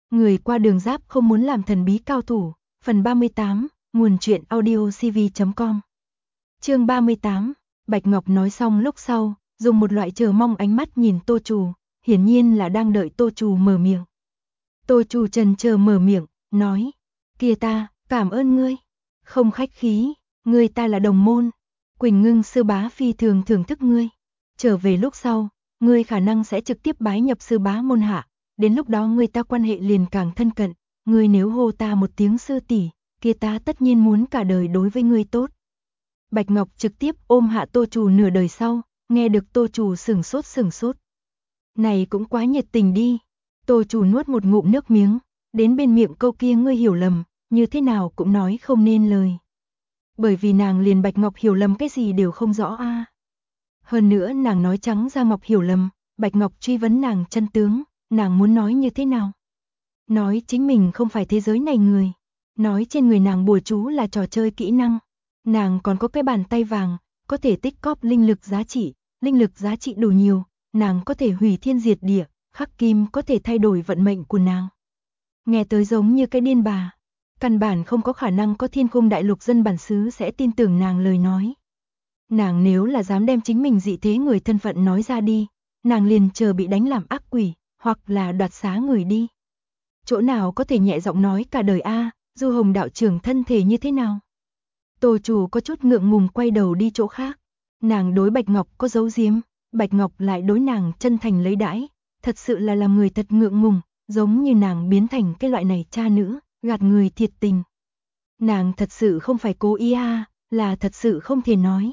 Người qua đường giáp không muốn làm thần bí cao thủ. Phần 38, nguồn truyện audiocv.com. Chương 38, Bạch Ngọc nói xong lúc sau, dùng một loại chờ mong ánh mắt nhìn Tô Trù, hiển nhiên là đang đợi Tô Trù mở miệng. Tô Trù chần chờ mở miệng, nói, kia ta, cảm ơn ngươi. Không khách khí, ngươi ta là đồng môn. Quỳnh Ngưng sư bá phi thường thưởng thức ngươi. Trở về lúc sau, ngươi khả năng sẽ trực tiếp bái nhập sư bá môn hạ. Đến lúc đó ngươi ta quan hệ liền càng thân cận. Ngươi nếu hô ta một tiếng sư tỷ, kia ta tất nhiên muốn cả đời đối với ngươi tốt. Bạch Ngọc trực tiếp ôm hạ Tô Trù nửa đời sau, nghe được Tô Trù sửng sốt. Này cũng quá nhiệt tình đi. Tô Trù nuốt một ngụm nước miếng, đến bên miệng câu kia ngươi hiểu lầm, như thế nào cũng nói không nên lời. Bởi vì nàng liền Bạch Ngọc hiểu lầm cái gì đều không rõ a. Hơn nữa nàng nói trắng ra Ngọc hiểu lầm, Bạch Ngọc truy vấn nàng chân tướng, nàng muốn nói như thế nào? Nói chính mình không phải thế giới này người, nói trên người nàng bùa chú là trò chơi kỹ năng, nàng còn có cái bàn tay vàng, có thể tích cóp linh lực giá trị đủ nhiều, nàng có thể hủy thiên diệt địa, khắc kim có thể thay đổi vận mệnh của nàng. Nghe tới giống như cái điên bà, căn bản không có khả năng có Thiên Khung đại lục dân bản xứ sẽ tin tưởng nàng lời nói. Nàng nếu là dám đem chính mình dị thế người thân phận nói ra đi, nàng liền chờ bị đánh làm ác quỷ, hoặc là đoạt xá người đi. Chỗ nào có thể nhẹ giọng nói cả đời a, Du Hồng đạo trưởng thân thể như thế nào? Tô Trù có chút ngượng ngùng quay đầu đi chỗ khác. Nàng đối Bạch Ngọc có giấu giếm, Bạch Ngọc lại đối nàng chân thành lấy đãi, thật sự là làm người thật ngượng ngùng, giống như nàng biến thành cái loại này cha nữ, gạt người thiệt tình. Nàng thật sự không phải cố ý a, là thật sự không thể nói.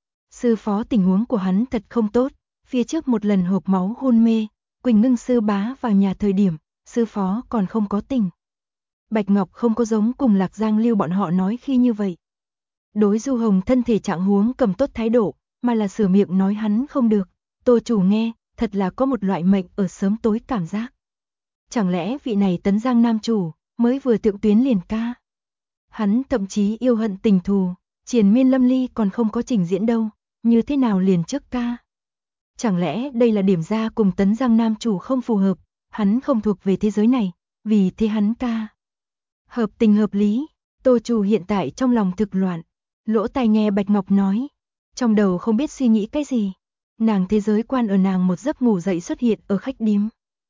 Sư phó tình huống của hắn thật không tốt, phía trước một lần hộp máu hôn mê, Quỳnh Ngưng sư bá vào nhà thời điểm, sư phó còn không có tình. Bạch Ngọc không có giống cùng Lạc Giang Lưu bọn họ nói khi như vậy. Đối Du Hồng thân thể trạng huống cầm tốt thái độ, mà là sửa miệng nói hắn không được. Tô Chủ nghe, thật là có một loại mệnh ở sớm tối cảm giác. Chẳng lẽ vị này Tấn Giang nam chủ, mới vừa thượng tuyến liền ca. Hắn thậm chí yêu hận tình thù, Triền Miên Lâm Ly còn không có trình diễn đâu, như thế nào liền trước ca. Chẳng lẽ đây là điểm ra cùng Tấn Giang nam chủ không phù hợp, hắn không thuộc về thế giới này, vì thế hắn ca. Hợp tình hợp lý, Tô Chủ hiện tại trong lòng thực loạn, lỗ tai nghe Bạch Ngọc nói, trong đầu không biết suy nghĩ cái gì. Nàng thế giới quan ở nàng một giấc ngủ dậy xuất hiện ở khách điếm.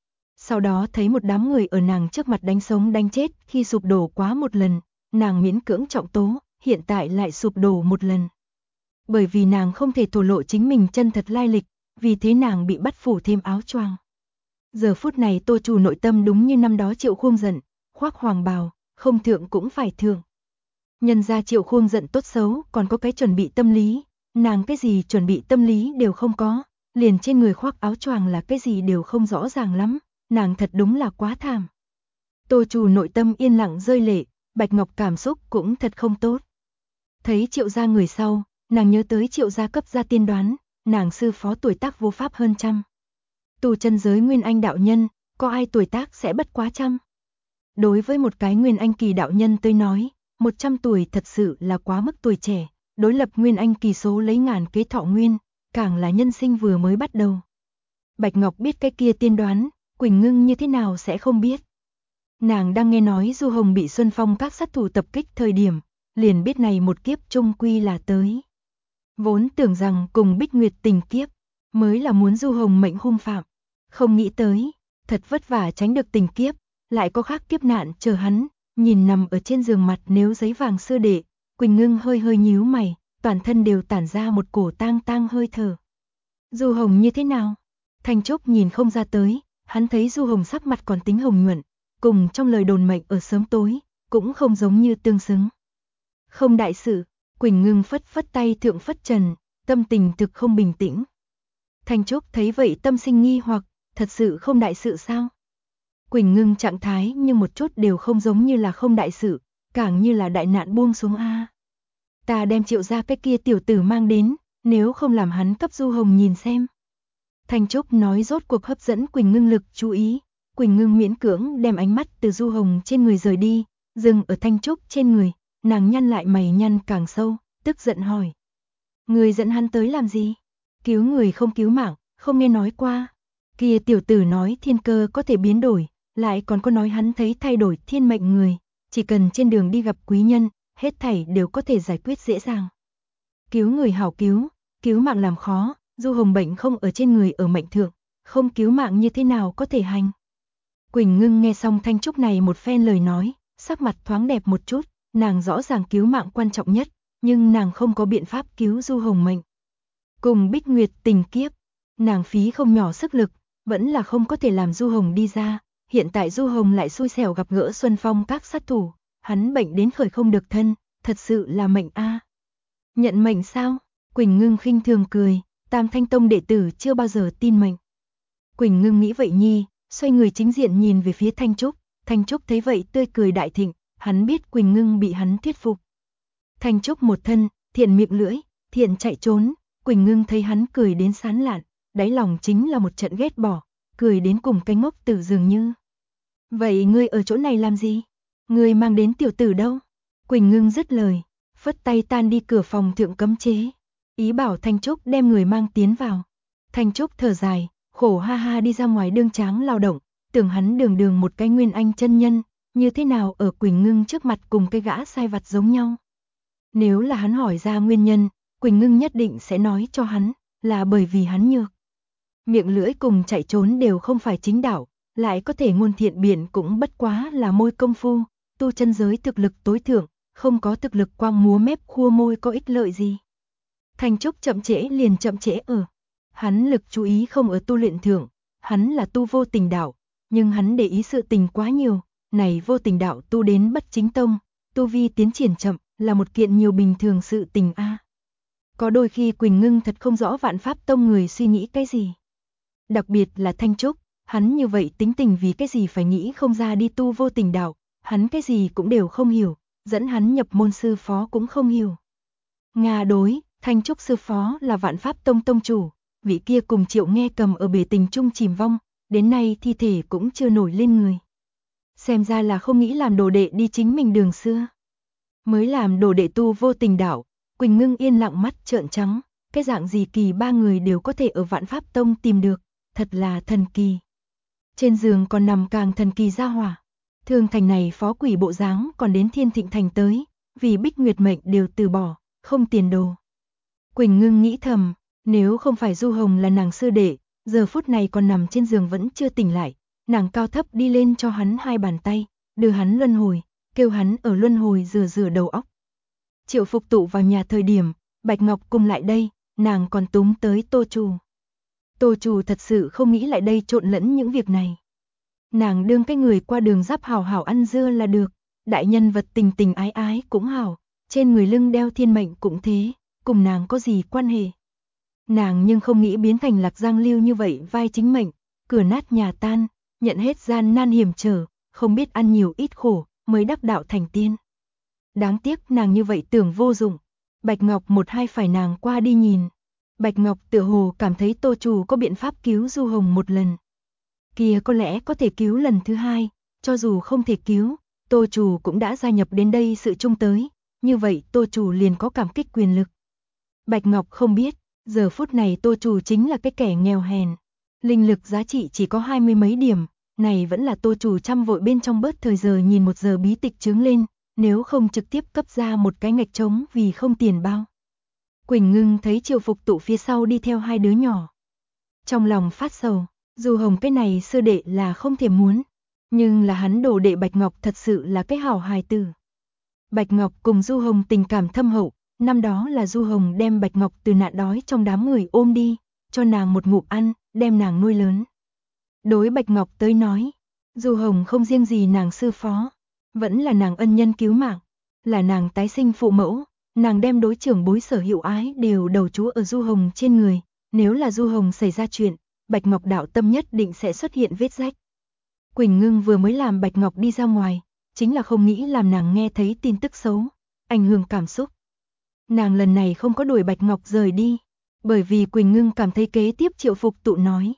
Sau đó thấy một đám người ở nàng trước mặt đánh sống đánh chết, khi sụp đổ quá một lần, nàng miễn cưỡng trọng tố, hiện tại lại sụp đổ một lần. Bởi vì nàng không thể thổ lộ chính mình chân thật lai lịch, vì thế nàng bị bắt phủ thêm áo choàng. Giờ phút này Tô Chủ nội tâm đúng như năm đó Triệu Khuông giận, khoác hoàng bào, không thượng cũng phải thượng. Nhân ra Triệu Khuông giận tốt xấu, còn có cái chuẩn bị tâm lý, nàng cái gì chuẩn bị tâm lý đều không có, liền trên người khoác áo choàng là cái gì đều không rõ ràng lắm, nàng thật đúng là quá thảm. Tô Chủ nội tâm yên lặng rơi lệ, Bạch Ngọc cảm xúc cũng thật không tốt. Thấy Triệu gia người sau, nàng nhớ tới Triệu gia cấp gia tiên đoán, nàng sư phó tuổi tác vô pháp hơn trăm. Tu chân giới Nguyên Anh đạo nhân, có ai tuổi tác sẽ bất quá trăm? Đối với một cái Nguyên Anh kỳ đạo nhân tới nói, 100 tuổi thật sự là quá mức tuổi trẻ, đối lập Nguyên Anh kỳ số lấy ngàn kế thọ nguyên, càng là nhân sinh vừa mới bắt đầu. Bạch Ngọc biết cái kia tiên đoán, Quỳnh Ngưng như thế nào sẽ không biết. Nàng đang nghe nói Du Hồng bị Xuân Phong các sát thủ tập kích thời điểm, liền biết này một kiếp chung quy là tới. Vốn tưởng rằng cùng Bích Nguyệt tình kiếp, mới là muốn Du Hồng mệnh hung phạm. Không nghĩ tới, thật vất vả tránh được tình kiếp, lại có khác kiếp nạn chờ hắn, nhìn nằm ở trên giường mặt nếu giấy vàng xưa đệ, Quỳnh Ngưng hơi hơi nhíu mày, toàn thân đều tản ra một cổ tang tang hơi thở. Du Hồng như thế nào? Thanh Trúc nhìn không ra tới, hắn thấy Du Hồng sắc mặt còn tính hồng nhuận, cùng trong lời đồn mệnh ở sớm tối, cũng không giống như tương xứng. Không đại sự, Quỳnh Ngưng phất phất tay thượng phất trần, tâm tình thực không bình tĩnh. Thanh Trúc thấy vậy tâm sinh nghi hoặc, thật sự không đại sự sao? Quỳnh Ngưng trạng thái nhưng một chút đều không giống như là không đại sự, càng như là đại nạn buông xuống a. Ta đem Triệu gia cái kia tiểu tử mang đến, nếu không làm hắn cấp Du Hồng nhìn xem. Thanh Trúc nói rốt cuộc hấp dẫn Quỳnh Ngưng lực chú ý, Quỳnh Ngưng miễn cưỡng đem ánh mắt từ Du Hồng trên người rời đi, dừng ở Thanh Trúc trên người, nàng nhăn lại mày nhăn càng sâu, tức giận hỏi. Người dẫn hắn tới làm gì? Cứu người không cứu mạng, không nghe nói qua. Kia tiểu tử nói thiên cơ có thể biến đổi, lại còn có nói hắn thấy thay đổi thiên mệnh người, chỉ cần trên đường đi gặp quý nhân, hết thảy đều có thể giải quyết dễ dàng. Cứu người hảo cứu mạng làm khó, Du Hồng bệnh không ở trên người ở mệnh thượng, không cứu mạng như thế nào có thể hành. Quỳnh Ngưng nghe xong Thanh Trúc này một phen lời nói, sắc mặt thoáng đẹp một chút, nàng rõ ràng cứu mạng quan trọng nhất, nhưng nàng không có biện pháp cứu Du Hồng mệnh. Cùng Bích Nguyệt tình kiếp, nàng phí không nhỏ sức lực, vẫn là không có thể làm Du Hồng đi ra, hiện tại Du Hồng lại xui xẻo gặp gỡ Xuân Phong các sát thủ, hắn bệnh đến khởi không được thân, thật sự là mệnh a. Nhận mệnh sao? Quỳnh Ngưng khinh thường cười, Tam Thanh Tông đệ tử chưa bao giờ tin mệnh. Quỳnh Ngưng nghĩ vậy nhi, xoay người chính diện nhìn về phía Thanh Trúc thấy vậy tươi cười đại thịnh, hắn biết Quỳnh Ngưng bị hắn thuyết phục. Thanh Trúc một thân, thiện miệng lưỡi, thiện chạy trốn, Quỳnh Ngưng thấy hắn cười đến sán lạn, đáy lòng chính là một trận ghét bỏ, cười đến cùng cái ngốc tử dường như. Vậy ngươi ở chỗ này làm gì? Ngươi mang đến tiểu tử đâu? Quỳnh Ngưng dứt lời, phất tay tan đi cửa phòng thượng cấm chế, ý bảo Thanh Trúc đem người mang tiến vào. Thanh Trúc thở dài, khổ ha ha đi ra ngoài đương tráng lao động, tưởng hắn đường đường một cái nguyên anh chân nhân, như thế nào ở Quỳnh Ngưng trước mặt cùng cái gã sai vặt giống nhau. Nếu là hắn hỏi ra nguyên nhân, Quỳnh Ngưng nhất định sẽ nói cho hắn, là bởi vì hắn nhược. Miệng lưỡi cùng chạy trốn đều không phải chính đạo, lại có thể ngôn thiện biện cũng bất quá là môi công phu, tu chân giới thực lực tối thượng, không có thực lực quang múa mép khua môi có ích lợi gì. Thanh Trúc chậm trễ liền chậm trễ ở. Hắn lực chú ý không ở tu luyện thượng, hắn là tu vô tình đạo, nhưng hắn để ý sự tình quá nhiều, này vô tình đạo tu đến bất chính tông, tu vi tiến triển chậm, là một kiện nhiều bình thường sự tình a. Có đôi khi Quỳnh Ngưng thật không rõ Vạn Pháp Tông người suy nghĩ cái gì. Đặc biệt là Thanh Trúc, hắn như vậy tính tình vì cái gì phải nghĩ không ra đi tu vô tình đạo, hắn cái gì cũng đều không hiểu, dẫn hắn nhập môn sư phó cũng không hiểu. Nga đối, Thanh Trúc sư phó là Vạn Pháp Tông tông chủ, vị kia cùng Triệu Nghe Cầm ở bể tình chung chìm vong, đến nay thi thể cũng chưa nổi lên người. Xem ra là không nghĩ làm đồ đệ đi chính mình đường xưa. Mới làm đồ đệ tu vô tình đạo, Quỳnh Ngưng yên lặng mắt trợn trắng, cái dạng gì kỳ ba người đều có thể ở Vạn Pháp Tông tìm được, thật là thần kỳ. Trên giường còn nằm càng thần kỳ gia hỏa. Thương Thành này phó quỷ bộ dáng còn đến Thiên Thịnh Thành tới, vì Bích Nguyệt mệnh đều từ bỏ, không tiền đồ. Quỳnh Ngưng nghĩ thầm, nếu không phải Du Hồng là nàng sư đệ, giờ phút này còn nằm trên giường vẫn chưa tỉnh lại, nàng cao thấp đi lên cho hắn hai bàn tay, đưa hắn luân hồi, kêu hắn ở luân hồi rửa đầu óc. Triệu Phục tụ vào nhà thời điểm, Bạch Ngọc cùng lại đây, nàng còn túm tới Tô Trù. Tô Trù thật sự không nghĩ lại đây trộn lẫn những việc này. Nàng đương cái người qua đường giáp hảo hảo ăn dưa là được, đại nhân vật tình tình ái ái cũng hảo, trên người lưng đeo thiên mệnh cũng thế, cùng nàng có gì quan hệ. Nàng nhưng không nghĩ biến thành Lạc Giang Lưu như vậy vai chính mệnh, cửa nát nhà tan, nhận hết gian nan hiểm trở, không biết ăn nhiều ít khổ, mới đắc đạo thành tiên. Đáng tiếc nàng như vậy tưởng vô dụng, Bạch Ngọc một hai phải nàng qua đi nhìn. Bạch Ngọc tựa hồ cảm thấy Tô Trù có biện pháp cứu Du Hồng một lần. Kia có lẽ có thể cứu lần thứ hai, cho dù không thể cứu, Tô Trù cũng đã gia nhập đến đây sự chung tới, như vậy Tô Trù liền có cảm kích quyền lực. Bạch Ngọc không biết, giờ phút này Tô Trù chính là cái kẻ nghèo hèn. Linh lực giá trị chỉ có 20 mấy điểm, này vẫn là Tô Trù chăm vội bên trong bớt thời giờ nhìn một giờ bí tịch trướng lên, nếu không trực tiếp cấp ra một cái ngạch trống vì không tiền bao. Quỳnh Ngưng thấy Triệu Phục tụ phía sau đi theo hai đứa nhỏ. Trong lòng phát sầu, Du Hồng cái này sư đệ là không thể muốn, nhưng là hắn đồ đệ Bạch Ngọc thật sự là cái hảo hài tử. Bạch Ngọc cùng Du Hồng tình cảm thâm hậu, năm đó là Du Hồng đem Bạch Ngọc từ nạn đói trong đám người ôm đi, cho nàng một ngụm ăn, đem nàng nuôi lớn. Đối Bạch Ngọc tới nói, Du Hồng không riêng gì nàng sư phó, vẫn là nàng ân nhân cứu mạng, là nàng tái sinh phụ mẫu, nàng đem đối trưởng bối sở hữu ái đều đầu chú ở Du Hồng trên người, nếu là Du Hồng xảy ra chuyện, Bạch Ngọc đạo tâm nhất định sẽ xuất hiện vết rách. Quỳnh Ngưng vừa mới làm Bạch Ngọc đi ra ngoài, chính là không nghĩ làm nàng nghe thấy tin tức xấu, ảnh hưởng cảm xúc. Nàng lần này không có đuổi Bạch Ngọc rời đi, bởi vì Quỳnh Ngưng cảm thấy kế tiếp Triệu Phục tụ nói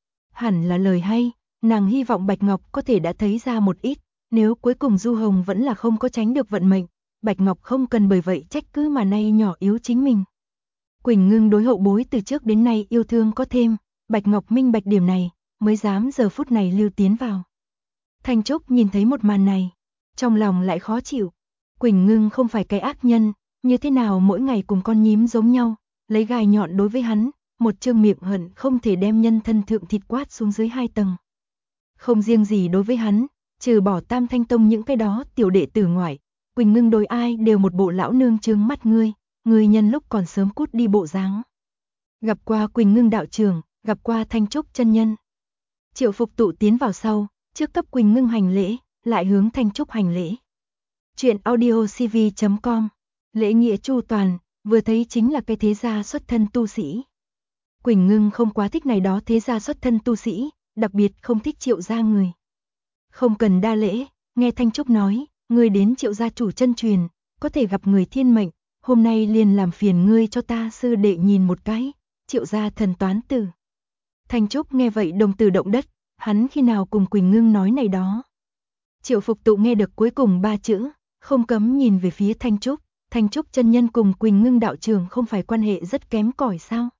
hẳn là lời hay, nàng hy vọng Bạch Ngọc có thể đã thấy ra một ít, nếu cuối cùng Du Hồng vẫn là không có tránh được vận mệnh, Bạch Ngọc không cần bởi vậy trách cứ mà nay nhỏ yếu chính mình. Quỳnh Ngưng đối hậu bối từ trước đến nay yêu thương có thêm, Bạch Ngọc minh bạch điểm này, mới dám giờ phút này lưu tiến vào. Thanh Trúc nhìn thấy một màn này, trong lòng lại khó chịu. Quỳnh Ngưng không phải cái ác nhân, như thế nào mỗi ngày cùng con nhím giống nhau, lấy gai nhọn đối với hắn, một chương miệng hận không thể đem nhân thân thượng thịt quát xuống dưới 2 tầng. Không riêng gì đối với hắn, trừ bỏ Tam Thanh Tông những cái đó tiểu đệ tử ngoại, Quỳnh Ngưng đối ai đều một bộ lão nương trướng mắt ngươi nhân lúc còn sớm cút đi bộ dáng. Gặp qua Quỳnh Ngưng đạo trưởng, gặp qua Thanh Trúc chân nhân. Triệu Phục Tụ tiến vào sau, trước cấp Quỳnh Ngưng hành lễ, lại hướng Thanh Trúc hành lễ. Chuyện audiocv.com, lễ nghĩa chu toàn, vừa thấy chính là cái thế gia xuất thân tu sĩ. Quỳnh Ngưng không quá thích này đó thế gia xuất thân tu sĩ, đặc biệt không thích Triệu gia người. Không cần đa lễ, nghe Thanh Trúc nói, ngươi đến Triệu gia chủ chân truyền, có thể gặp người thiên mệnh, hôm nay liền làm phiền ngươi cho ta sư đệ nhìn một cái, Triệu gia thần toán tử. Thanh Trúc nghe vậy đồng tử động đất, hắn khi nào cùng Quỳnh Ngưng nói này đó. Triệu Phục Tụ nghe được cuối cùng 3 chữ, không cấm nhìn về phía Thanh Trúc chân nhân cùng Quỳnh Ngưng đạo trưởng không phải quan hệ rất kém cỏi sao?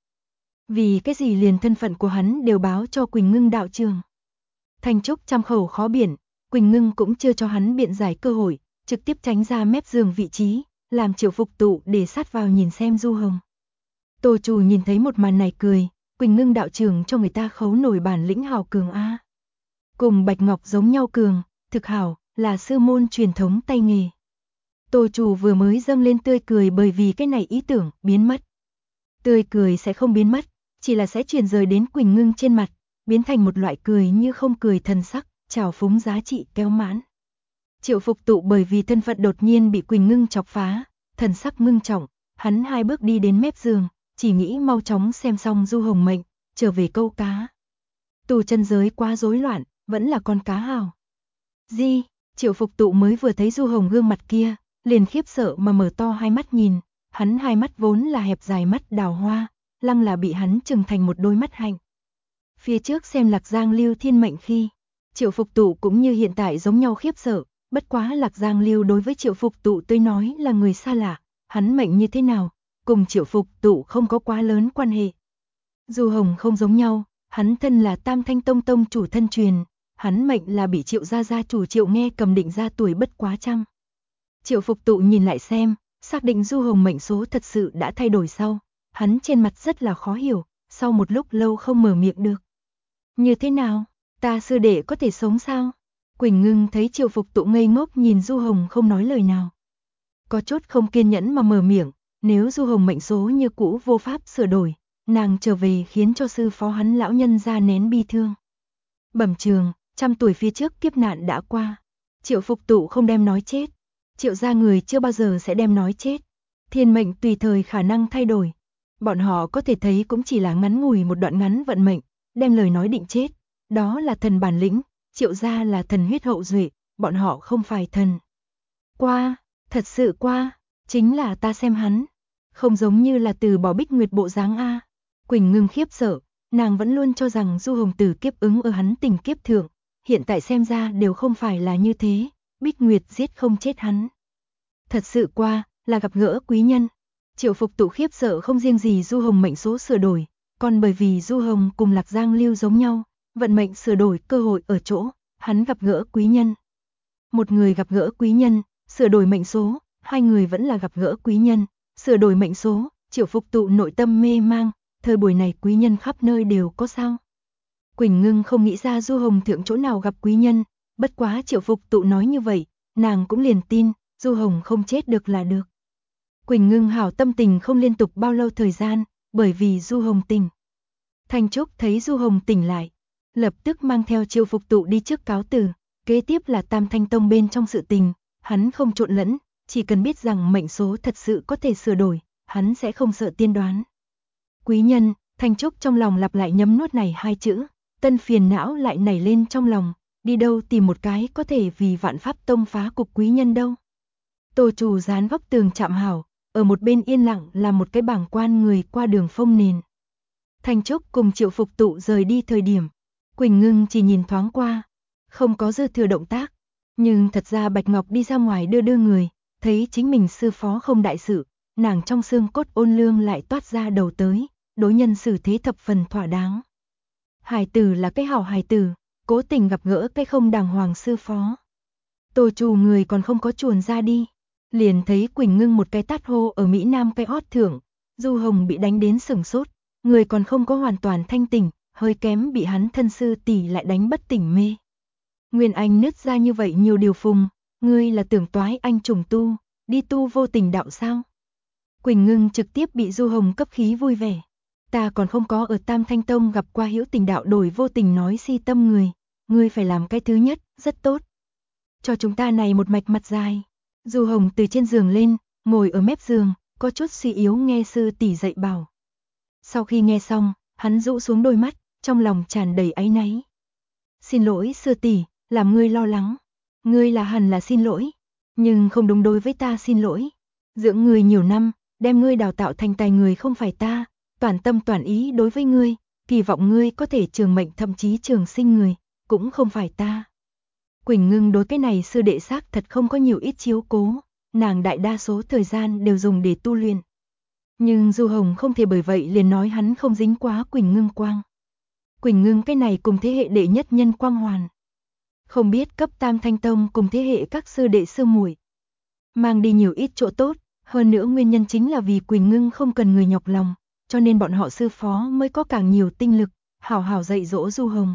Vì cái gì liền thân phận của hắn đều báo cho Quỳnh Ngưng đạo trưởng. Thanh Trúc trăm khẩu khó biện, Quỳnh Ngưng cũng chưa cho hắn biện giải cơ hội, trực tiếp tránh ra mép giường vị trí, làm Triệu Phục Tụ để sát vào nhìn xem Du Hồng. Tô Trù nhìn thấy một màn này cười, Quỳnh Ngưng đạo trưởng cho người ta khấu nổi bản lĩnh hào cường a. Cùng Bạch Ngọc giống nhau cường, thực hảo, là sư môn truyền thống tay nghề. Tô Trù vừa mới dâng lên tươi cười bởi vì cái này ý tưởng biến mất. Tươi cười sẽ không biến mất, chỉ là sẽ truyền rời đến Quỳnh Ngưng trên mặt, biến thành một loại cười như không cười thần sắc, trào phúng giá trị kéo mãn. Triệu Phục Tụ bởi vì thân phận đột nhiên bị Quỳnh Ngưng chọc phá, thần sắc ngưng trọng, hắn 2 bước đi đến mép giường, chỉ nghĩ mau chóng xem xong Du Hồng mệnh, trở về câu cá. Tù chân giới quá rối loạn, vẫn là con cá hào. Di, Triệu Phục Tụ mới vừa thấy Du Hồng gương mặt kia, liền khiếp sợ mà mở to 2 mắt nhìn, hắn 2 mắt vốn là hẹp dài mắt đào hoa, lăng là bị hắn trừng thành một đôi mắt hạnh. Phía trước xem Lạc Giang Lưu thiên mệnh khi, Triệu Phục Tụ cũng như hiện tại giống nhau khiếp sợ, bất quá Lạc Giang Lưu đối với Triệu Phục Tụ tôi nói là người xa lạ, hắn mệnh như thế nào, cùng Triệu Phục Tụ không có quá lớn quan hệ. Du Hồng không giống nhau, hắn thân là Tam Thanh Tông tông chủ thân truyền, hắn mệnh là bị Triệu gia chủ Triệu Nghe cầm định ra tuổi bất quá trăm. Triệu Phục Tụ nhìn lại xem, xác định Du Hồng mệnh số thật sự đã thay đổi sau, hắn trên mặt rất là khó hiểu, sau một lúc lâu không mở miệng được. Như thế nào, ta sư đệ có thể sống sao? Quỳnh Ngưng thấy Triệu Phục Tụ ngây ngốc nhìn Du Hồng không nói lời nào. Có chút không kiên nhẫn mà mở miệng, nếu Du Hồng mệnh số như cũ vô pháp sửa đổi, nàng trở về khiến cho sư phó hắn lão nhân ra nén bi thương. Bẩm trường, 100 tuổi phía trước kiếp nạn đã qua. Triệu Phục Tụ không đem nói chết. Triệu gia người chưa bao giờ sẽ đem nói chết. Thiên mệnh tùy thời khả năng thay đổi. Bọn họ có thể thấy cũng chỉ là ngắn ngủi một đoạn ngắn vận mệnh, đem lời nói định chết. Đó là thần bản lĩnh, Triệu gia là thần huyết hậu duệ, bọn họ không phải thần. Qua, thật sự qua, chính là ta xem hắn. Không giống như là từ bỏ Bích Nguyệt bộ dáng a. Quỳnh Ngưng khiếp sợ, nàng vẫn luôn cho rằng Du Hồng tử kiếp ứng ở hắn tình kiếp thượng, hiện tại xem ra đều không phải là như thế, Bích Nguyệt giết không chết hắn. Thật sự qua, là gặp gỡ quý nhân. Triệu Phục Tụ khiếp sợ không riêng gì Du Hồng mệnh số sửa đổi, còn bởi vì Du Hồng cùng Lạc Giang Lưu giống nhau, vận mệnh sửa đổi cơ hội ở chỗ, hắn gặp gỡ quý nhân. Một người gặp gỡ quý nhân, sửa đổi mệnh số, 2 người vẫn là gặp gỡ quý nhân, sửa đổi mệnh số, Triệu Phục Tụ nội tâm mê mang, thời buổi này quý nhân khắp nơi đều có sao. Quỳnh Ngưng không nghĩ ra Du Hồng thượng chỗ nào gặp quý nhân, bất quá Triệu Phục Tụ nói như vậy, nàng cũng liền tin, Du Hồng không chết được là được. Quỳnh Ngưng hảo tâm tình không liên tục bao lâu thời gian, bởi vì Du Hồng tỉnh. Thanh Trúc thấy Du Hồng tỉnh lại, lập tức mang theo Triệu Phục Tụ đi trước cáo từ, kế tiếp là Tam Thanh Tông bên trong sự tình, hắn không trộn lẫn, chỉ cần biết rằng mệnh số thật sự có thể sửa đổi, hắn sẽ không sợ tiên đoán. Quý nhân, Thanh Trúc trong lòng lặp lại nhấm nuốt này 2 chữ, tân phiền não lại nảy lên trong lòng, đi đâu tìm một cái có thể vì Vạn Pháp Tông phá cục quý nhân đâu. Tô Trù dán góc tường chạm hảo, ở một bên yên lặng là một cái bảng quan người qua đường phông nền. Thanh Trúc cùng Triệu Phục Tụ rời đi thời điểm, Quỳnh Ngưng chỉ nhìn thoáng qua, không có dư thừa động tác, nhưng thật ra Bạch Ngọc đi ra ngoài đưa người, thấy chính mình sư phó không đại sự, nàng trong xương cốt ôn lương lại toát ra đầu tới, đối nhân xử thế thập phần thỏa đáng. Hài tử là cái hảo hài tử, cố tình gặp gỡ cái không đàng hoàng sư phó. Tô Trù người còn không có chuồn ra đi, liền thấy Quỳnh Ngưng một cái tát hô ở Mỹ Nam cái ót thượng, Du Hồng bị đánh đến sửng sốt, người còn không có hoàn toàn thanh tỉnh, hơi kém bị hắn thân sư tỷ lại đánh bất tỉnh mê. Nguyên Anh nứt ra như vậy nhiều điều phùng, ngươi là tưởng toái anh trùng tu, đi tu vô tình đạo sao? Quỳnh Ngưng trực tiếp bị Du Hồng cấp khí vui vẻ. Ta còn không có ở Tam Thanh Tông gặp qua hữu tình đạo đổi vô tình nói si tâm người, ngươi phải làm cái thứ nhất, rất tốt. Cho chúng ta này một mạch mặt dài. Du Hồng từ trên giường lên, ngồi ở mép giường, có chút suy yếu nghe sư tỷ dạy bảo. Sau khi nghe xong, hắn rũ xuống đôi mắt, trong lòng tràn đầy áy náy. Xin lỗi sư tỷ, làm ngươi lo lắng. Ngươi là hẳn là xin lỗi, nhưng không đúng đối với ta xin lỗi. Dưỡng ngươi nhiều năm, đem ngươi đào tạo thành tài người không phải ta, toàn tâm toàn ý đối với ngươi, kỳ vọng ngươi có thể trường mệnh thậm chí trường sinh người, cũng không phải ta. Quỳnh Ngưng đối cái này sư đệ xác thật không có nhiều ít chiếu cố, nàng đại đa số thời gian đều dùng để tu luyện. Nhưng Du Hồng không thể bởi vậy liền nói hắn không dính quá Quỳnh Ngưng quang. Quỳnh Ngưng cái này cùng thế hệ đệ nhất nhân quang hoàn. Không biết cấp Tam Thanh Tông cùng thế hệ các sư đệ sư muội mang đi nhiều ít chỗ tốt, hơn nữa nguyên nhân chính là vì Quỳnh Ngưng không cần người nhọc lòng, cho nên bọn họ sư phó mới có càng nhiều tinh lực, hảo hảo dạy dỗ Du Hồng.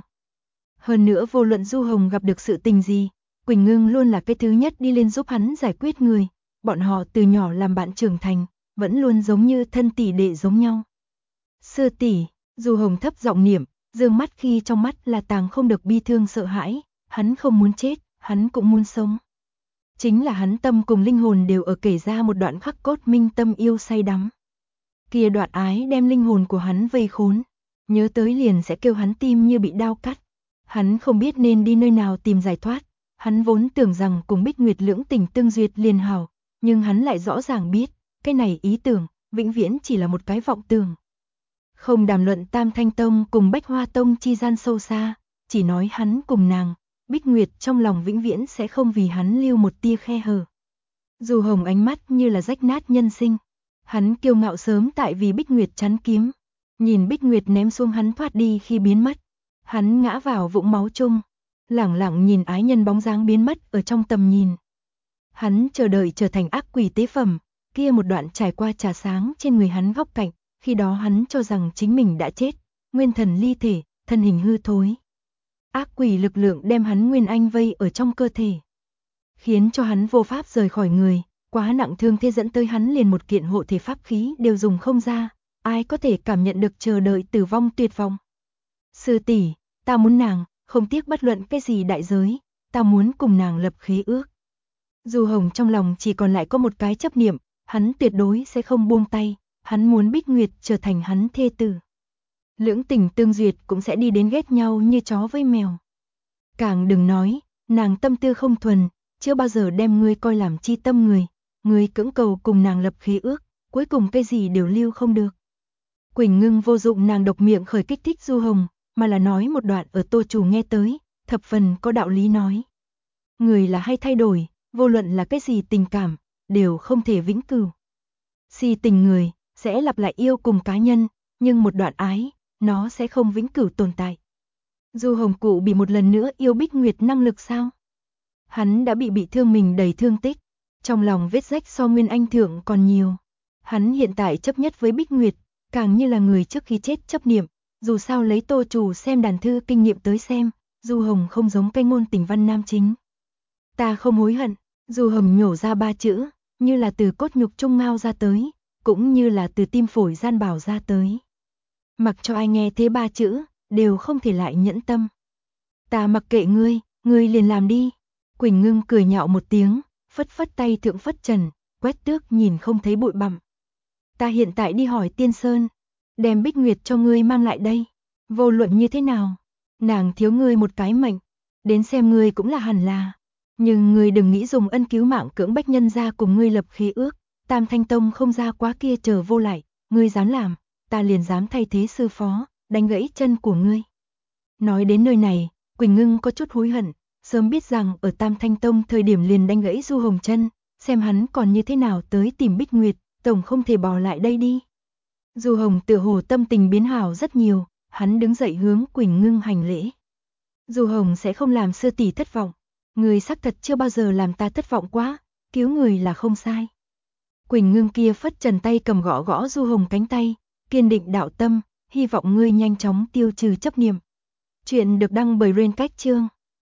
Hơn nữa vô luận Du Hồng gặp được sự tình gì, Quỳnh Ngưng luôn là cái thứ nhất đi lên giúp hắn giải quyết người, bọn họ từ nhỏ làm bạn trưởng thành, vẫn luôn giống như thân tỷ đệ giống nhau. Sư tỷ, Du Hồng thấp giọng niệm, dương mắt khi trong mắt là tàng không được bi thương sợ hãi, hắn không muốn chết, hắn cũng muốn sống. Chính là hắn tâm cùng linh hồn đều ở kể ra một đoạn khắc cốt minh tâm yêu say đắm. Kia đoạn ái đem linh hồn của hắn vây khốn, nhớ tới liền sẽ kêu hắn tim như bị đao cắt. Hắn không biết nên đi nơi nào tìm giải thoát, hắn vốn tưởng rằng cùng Bích Nguyệt lưỡng tình tương duyệt liền hảo, nhưng hắn lại rõ ràng biết, cái này ý tưởng, vĩnh viễn chỉ là một cái vọng tưởng. Không đàm luận Tam Thanh Tông cùng Bách Hoa Tông chi gian sâu xa, chỉ nói hắn cùng nàng, Bích Nguyệt trong lòng vĩnh viễn sẽ không vì hắn lưu một tia khe hở. Du Hồng ánh mắt như là rách nát nhân sinh, hắn kiêu ngạo sớm tại vì Bích Nguyệt chắn kiếm, nhìn Bích Nguyệt ném xuống hắn thoát đi khi biến mất, hắn ngã vào vũng máu chung, lẳng lặng nhìn ái nhân bóng dáng biến mất ở trong tầm nhìn. Hắn chờ đợi trở thành ác quỷ tế phẩm, kia một đoạn trải qua trà sáng trên người hắn góc cạnh, khi đó hắn cho rằng chính mình đã chết, nguyên thần ly thể, thân hình hư thối. Ác quỷ lực lượng đem hắn nguyên anh vây ở trong cơ thể, khiến cho hắn vô pháp rời khỏi người, quá nặng thương thế dẫn tới hắn liền một kiện hộ thể pháp khí đều dùng không ra, ai có thể cảm nhận được chờ đợi tử vong tuyệt vọng. Sư tỷ, ta muốn nàng, không tiếc bất luận cái gì đại giới, ta muốn cùng nàng lập khế ước. Du Hồng trong lòng chỉ còn lại có một cái chấp niệm, hắn tuyệt đối sẽ không buông tay, hắn muốn Bích Nguyệt trở thành hắn thê tử. Lưỡng tình tương duyệt cũng sẽ đi đến ghét nhau như chó với mèo. Càng đừng nói, nàng tâm tư không thuần, chưa bao giờ đem ngươi coi làm chi tâm người, ngươi cưỡng cầu cùng nàng lập khế ước, cuối cùng cái gì đều lưu không được. Quỳnh Ngưng vô dụng nàng độc miệng khởi kích thích Du Hồng, mà là nói một đoạn ở Tô Chủ nghe tới, thập phần có đạo lý nói. Người là hay thay đổi, vô luận là cái gì tình cảm, đều không thể vĩnh cửu. Si tình người, sẽ lặp lại yêu cùng cá nhân, nhưng một đoạn ái, nó sẽ không vĩnh cửu tồn tại. Du Hồng cụ bị một lần nữa yêu Bích Nguyệt năng lực sao? Hắn đã bị thương mình đầy thương tích, trong lòng vết rách so Nguyên Anh thượng còn nhiều. Hắn hiện tại chấp nhất với Bích Nguyệt, càng như là người trước khi chết chấp niệm, dù sao lấy Tô Chủ xem đàn thư kinh nghiệm tới xem, Du Hồng không giống cái ngôn tình văn nam chính. Ta không hối hận, Du Hồng nhổ ra 3 chữ, như là từ cốt nhục trung ngao ra tới, cũng như là từ tim phổi gian bảo ra tới. Mặc cho ai nghe thế 3 chữ, đều không thể lại nhẫn tâm. Ta mặc kệ ngươi, ngươi liền làm đi. Quỳnh Ngưng cười nhạo một tiếng, phất phất tay thượng phất trần, quét tước nhìn không thấy bụi bặm. Ta hiện tại đi hỏi Tiên Sơn, đem Bích Nguyệt cho ngươi mang lại đây. Vô luận như thế nào, nàng thiếu ngươi một cái mệnh, đến xem ngươi cũng là hẳn là. Nhưng ngươi đừng nghĩ dùng ân cứu mạng cưỡng bách nhân ra cùng ngươi lập khí ước, Tam Thanh Tông không ra quá kia chờ vô lại, ngươi dám làm, ta liền dám thay thế sư phó, đánh gãy chân của ngươi. Nói đến nơi này, Quỳnh Ngưng có chút hối hận, sớm biết rằng ở Tam Thanh Tông thời điểm liền đánh gãy Du Hồng chân, xem hắn còn như thế nào tới tìm Bích Nguyệt, tổng không thể bỏ lại đây đi. Du Hồng tựa hồ tâm tình biến hảo rất nhiều, hắn đứng dậy hướng Quỳnh Ngưng hành lễ. Du Hồng sẽ không làm sư tỷ thất vọng. Người xác thật chưa bao giờ làm ta thất vọng quá, cứu người là không sai. Quỳnh Ngưng kia phất trần tay cầm gõ gõ Du Hồng cánh tay, kiên định đạo tâm, hy vọng ngươi nhanh chóng tiêu trừ chấp niệm. Chuyện được đăng bởi Rain Cách Chương.